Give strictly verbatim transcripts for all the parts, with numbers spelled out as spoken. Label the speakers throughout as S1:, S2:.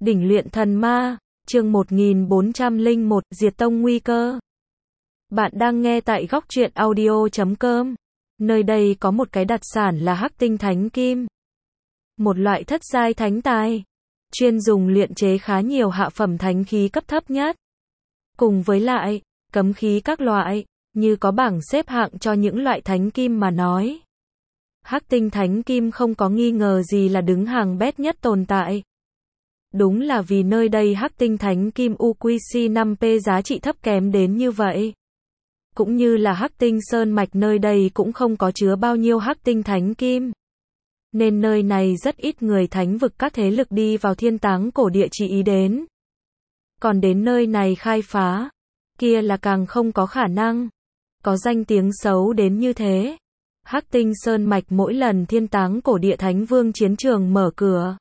S1: Đỉnh luyện thần ma, chương một nghìn bốn trăm lẻ một, diệt tông nguy cơ. Bạn đang nghe tại góc truyện audio chấm com. Nơi đây có một cái đặc sản là hắc tinh thánh kim. Một loại thất giai thánh tài, chuyên dùng luyện chế khá nhiều hạ phẩm thánh khí cấp thấp nhất. Cùng với lại, cấm khí các loại, như có bảng xếp hạng cho những loại thánh kim mà nói. Hắc tinh thánh kim không có nghi ngờ gì là đứng hàng bét nhất tồn tại. Đúng là vì nơi đây hắc tinh thánh kim u quy xê năm P giá trị thấp kém đến như vậy. Cũng như là hắc tinh sơn mạch nơi đây cũng không có chứa bao nhiêu hắc tinh thánh kim. Nên nơi này rất ít người thánh vực các thế lực đi vào thiên táng cổ địa chỉ ý đến. Còn đến nơi này khai phá, kia là càng không có khả năng. Có danh tiếng xấu đến như thế. Hắc tinh sơn mạch mỗi lần thiên táng cổ địa thánh vương chiến trường mở cửa,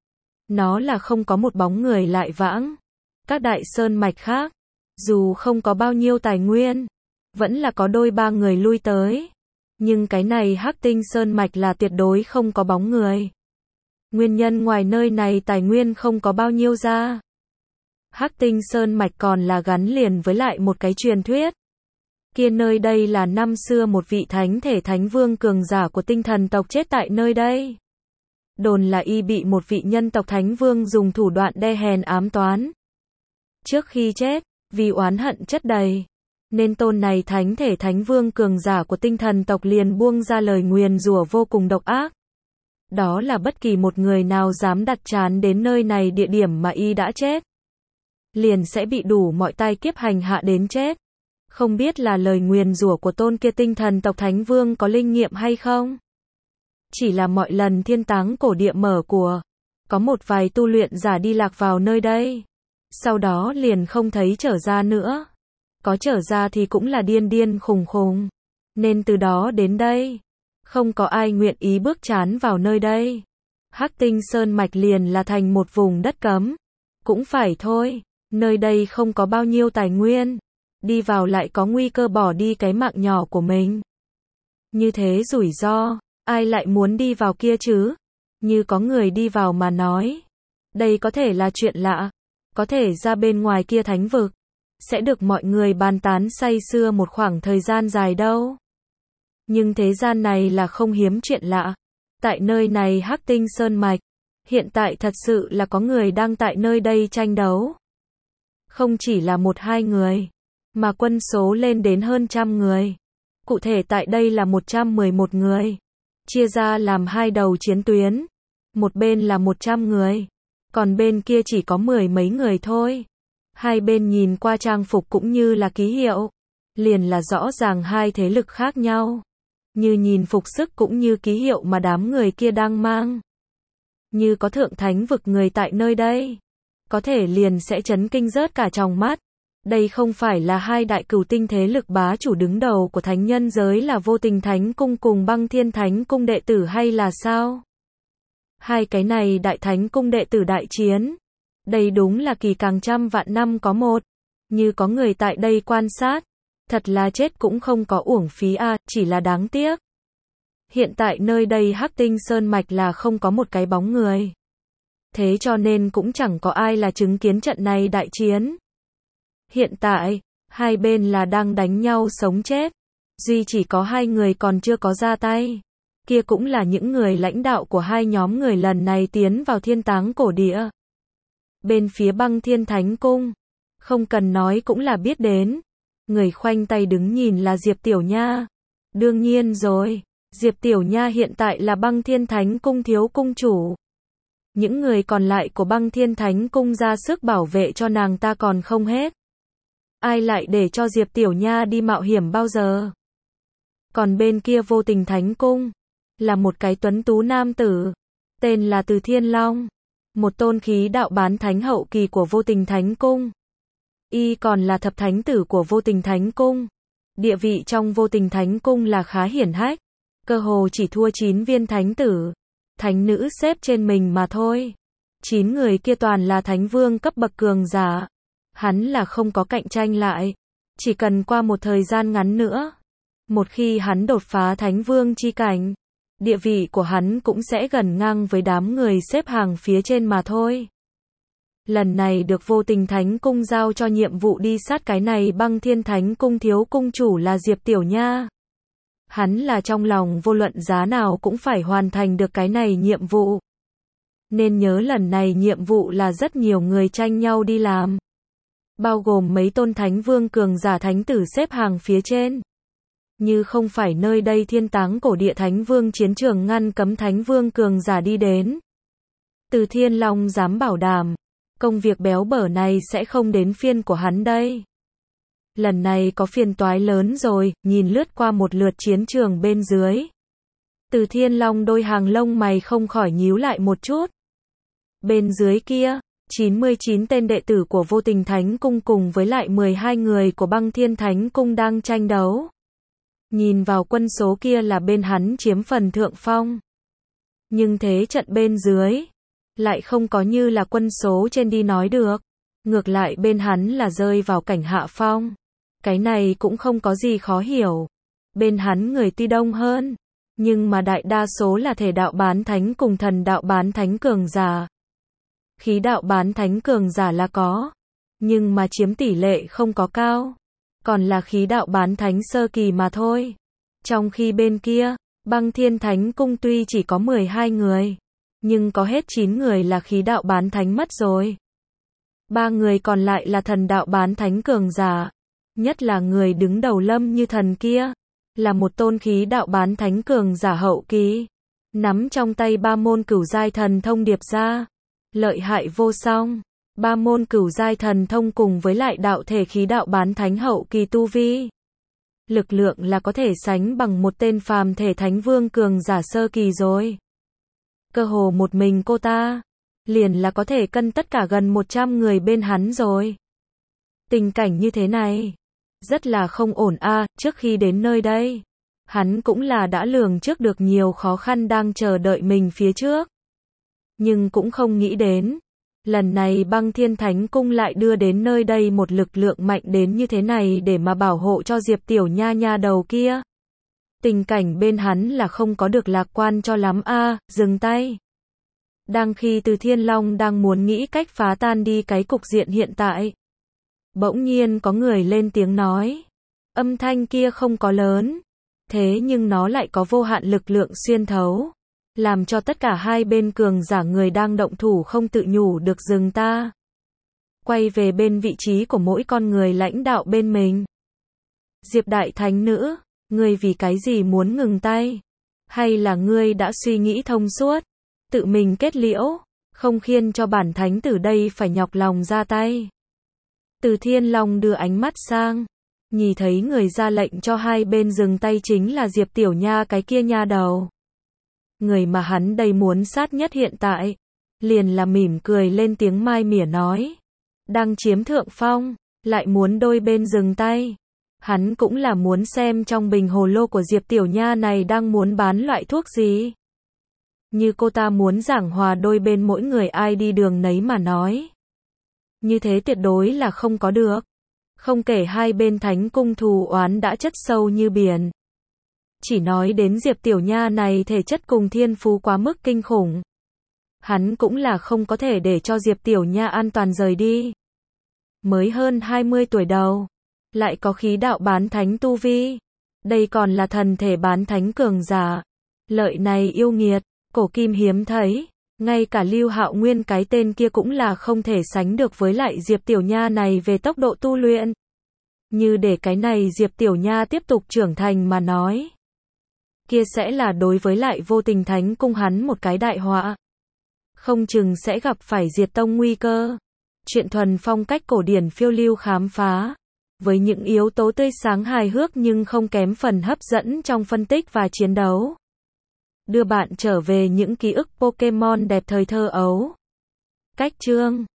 S1: nó là không có một bóng người lại vãng. Các đại sơn mạch khác, dù không có bao nhiêu tài nguyên, vẫn là có đôi ba người lui tới. Nhưng cái này hắc tinh sơn mạch là tuyệt đối không có bóng người. Nguyên nhân ngoài nơi này tài nguyên không có bao nhiêu ra. Hắc tinh sơn mạch còn là gắn liền với lại một cái truyền thuyết. Kia nơi đây là năm xưa một vị thánh thể thánh vương cường giả của tinh thần tộc chết tại nơi đây. Đồn là y bị một vị nhân tộc thánh vương dùng thủ đoạn đe hèn ám toán. Trước khi chết, vì oán hận chất đầy, nên tôn này thánh thể thánh vương cường giả của tinh thần tộc liền buông ra lời nguyền rủa vô cùng độc ác. Đó là bất kỳ một người nào dám đặt trán đến nơi này địa điểm mà y đã chết, liền sẽ bị đủ mọi tai kiếp hành hạ đến chết. Không biết là lời nguyền rủa của tôn kia tinh thần tộc thánh vương có linh nghiệm hay không? Chỉ là mọi lần thiên táng cổ địa mở của, có một vài tu luyện giả đi lạc vào nơi đây. Sau đó liền không thấy trở ra nữa. Có trở ra thì cũng là điên điên khùng khùng. Nên từ đó đến đây, không có ai nguyện ý bước chán vào nơi đây. Hắc tinh sơn mạch liền là thành một vùng đất cấm. Cũng phải thôi, nơi đây không có bao nhiêu tài nguyên. Đi vào lại có nguy cơ bỏ đi cái mạng nhỏ của mình. Như thế rủi ro, ai lại muốn đi vào kia chứ? Như có người đi vào mà nói, đây có thể là chuyện lạ, có thể ra bên ngoài kia thánh vực, sẽ được mọi người bàn tán say sưa một khoảng thời gian dài đâu. Nhưng thế gian này là không hiếm chuyện lạ. Tại nơi này hắc tinh sơn mạch, hiện tại thật sự là có người đang tại nơi đây tranh đấu. Không chỉ là một hai người, mà quân số lên đến hơn trăm người. Cụ thể tại đây là một trăm mười một người. Chia ra làm hai đầu chiến tuyến. Một bên là một trăm người, còn bên kia chỉ có mười mấy người thôi. Hai bên nhìn qua trang phục cũng như là ký hiệu, liền là rõ ràng hai thế lực khác nhau. Như nhìn phục sức cũng như ký hiệu mà đám người kia đang mang. Như có thượng thánh vực người tại nơi đây, có thể liền sẽ chấn kinh rớt cả tròng mắt. Đây không phải là hai đại cửu tinh thế lực bá chủ đứng đầu của thánh nhân giới là Vô Tình Thánh Cung cùng Băng Thiên Thánh Cung đệ tử hay là sao? Hai cái này đại thánh cung đệ tử đại chiến. Đây đúng là kỳ càng trăm vạn năm có một. Như có người tại đây quan sát, thật là chết cũng không có uổng phí a, à, chỉ là đáng tiếc. Hiện tại nơi đây hắc tinh sơn mạch là không có một cái bóng người. Thế cho nên cũng chẳng có ai là chứng kiến trận này đại chiến. Hiện tại, hai bên là đang đánh nhau sống chết. Duy chỉ có hai người còn chưa có ra tay. Kia cũng là những người lãnh đạo của hai nhóm người lần này tiến vào thiên táng cổ địa. Bên phía Băng Thiên Thánh Cung, không cần nói cũng là biết đến. Người khoanh tay đứng nhìn là Diệp Tiểu Nha. Đương nhiên rồi, Diệp Tiểu Nha hiện tại là Băng Thiên Thánh Cung thiếu cung chủ. Những người còn lại của Băng Thiên Thánh Cung ra sức bảo vệ cho nàng ta còn không hết. Ai lại để cho Diệp Tiểu Nha đi mạo hiểm bao giờ? Còn bên kia Vô Tình Thánh Cung, là một cái tuấn tú nam tử, tên là Từ Thiên Long, một tôn khí đạo bán thánh hậu kỳ của Vô Tình Thánh Cung. Y còn là thập thánh tử của Vô Tình Thánh Cung. Địa vị trong Vô Tình Thánh Cung là khá hiển hách, cơ hồ chỉ thua chín viên thánh tử, thánh nữ xếp trên mình mà thôi. Chín người kia toàn là thánh vương cấp bậc cường giả. Hắn là không có cạnh tranh lại, chỉ cần qua một thời gian ngắn nữa, một khi hắn đột phá thánh vương chi cảnh, địa vị của hắn cũng sẽ gần ngang với đám người xếp hàng phía trên mà thôi. Lần này được Vô Tình Thánh Cung giao cho nhiệm vụ đi sát cái này Băng Thiên Thánh Cung thiếu cung chủ là Diệp Tiểu Nha. Hắn là trong lòng vô luận giá nào cũng phải hoàn thành được cái này nhiệm vụ. Nên nhớ lần này nhiệm vụ là rất nhiều người tranh nhau đi làm. Bao gồm mấy tôn thánh vương cường giả thánh tử xếp hàng phía trên. Như không phải nơi đây thiên táng cổ địa thánh vương chiến trường ngăn cấm thánh vương cường giả đi đến. Từ Thiên Long dám bảo đảm, công việc béo bở này sẽ không đến phiên của hắn đây. Lần này có phiền toái lớn rồi, nhìn lướt qua một lượt chiến trường bên dưới. Từ Thiên Long đôi hàng lông mày không khỏi nhíu lại một chút. Bên dưới kia, chín mươi chín tên đệ tử của Vô Tình Thánh Cung cùng với lại mười hai người của Băng Thiên Thánh Cung đang tranh đấu. Nhìn vào quân số kia là bên hắn chiếm phần thượng phong. Nhưng thế trận bên dưới lại không có như là quân số trên đi nói được. Ngược lại bên hắn là rơi vào cảnh hạ phong. Cái này cũng không có gì khó hiểu. Bên hắn người tuy đông hơn, nhưng mà đại đa số là thể đạo bán thánh cùng thần đạo bán thánh cường giả. Khí đạo bán thánh cường giả là có, nhưng mà chiếm tỷ lệ không có cao. Còn là khí đạo bán thánh sơ kỳ mà thôi. Trong khi bên kia, Băng Thiên Thánh Cung tuy chỉ có mười hai người, nhưng có hết chín người là khí đạo bán thánh mất rồi. Ba người còn lại là thần đạo bán thánh cường giả. Nhất là người đứng đầu Lâm Như Thần kia, là một tôn khí đạo bán thánh cường giả hậu kỳ. Nắm trong tay ba môn cửu giai thần thông điệp ra. Lợi hại vô song. Ba môn cửu giai thần thông cùng với lại đạo thể khí đạo bán thánh hậu kỳ tu vi. Lực lượng là có thể sánh bằng một tên phàm thể thánh vương cường giả sơ kỳ rồi. Cơ hồ một mình cô ta, liền là có thể cân tất cả gần một trăm người bên hắn rồi. Tình cảnh như thế này, rất là không ổn a. À, trước khi đến nơi đây, hắn cũng là đã lường trước được nhiều khó khăn đang chờ đợi mình phía trước. Nhưng cũng không nghĩ đến, lần này Băng Thiên Thánh Cung lại đưa đến nơi đây một lực lượng mạnh đến như thế này để mà bảo hộ cho Diệp Tiểu Nha nha đầu kia. Tình cảnh bên hắn là không có được lạc quan cho lắm a. À, dừng tay. Đang khi Từ Thiên Long đang muốn nghĩ cách phá tan đi cái cục diện hiện tại, bỗng nhiên có người lên tiếng nói. Âm thanh kia không có lớn, thế nhưng nó lại có vô hạn lực lượng xuyên thấu, làm cho tất cả hai bên cường giả người đang động thủ không tự nhủ được dừng ta. Quay về bên vị trí của mỗi con người lãnh đạo bên mình. Diệp Đại Thánh Nữ, ngươi vì cái gì muốn ngừng tay? Hay là ngươi đã suy nghĩ thông suốt, tự mình kết liễu, không khiến cho bản thánh tử đây phải nhọc lòng ra tay? Từ Thiên Long đưa ánh mắt sang, nhìn thấy người ra lệnh cho hai bên dừng tay chính là Diệp Tiểu Nha cái kia nha đầu. Người mà hắn đây muốn sát nhất hiện tại, liền là mỉm cười lên tiếng mai mỉa nói. Đang chiếm thượng phong, lại muốn đôi bên dừng tay. Hắn cũng là muốn xem trong bình hồ lô của Diệp Tiểu Nha này đang muốn bán loại thuốc gì. Như cô ta muốn giảng hòa đôi bên mỗi người ai đi đường nấy mà nói. Như thế tuyệt đối là không có được. Không kể hai bên thánh cung thù oán đã chất sâu như biển. Chỉ nói đến Diệp Tiểu Nha này thể chất cùng thiên phú quá mức kinh khủng. Hắn cũng là không có thể để cho Diệp Tiểu Nha an toàn rời đi. Mới hơn hai mươi tuổi đầu, lại có khí đạo bán thánh tu vi. Đây còn là thần thể bán thánh cường giả. Lợi này yêu nghiệt, cổ kim hiếm thấy. Ngay cả Lưu Hạo Nguyên cái tên kia cũng là không thể sánh được với lại Diệp Tiểu Nha này về tốc độ tu luyện. Như để cái này Diệp Tiểu Nha tiếp tục trưởng thành mà nói, kia sẽ là đối với lại Vô Tình Thánh Cung hắn một cái đại họa. Không chừng sẽ gặp phải diệt tông nguy cơ. Chuyện thuần phong cách cổ điển phiêu lưu khám phá, với những yếu tố tươi sáng hài hước nhưng không kém phần hấp dẫn trong phân tích và chiến đấu. Đưa bạn trở về những ký ức Pokemon đẹp thời thơ ấu. Cách chương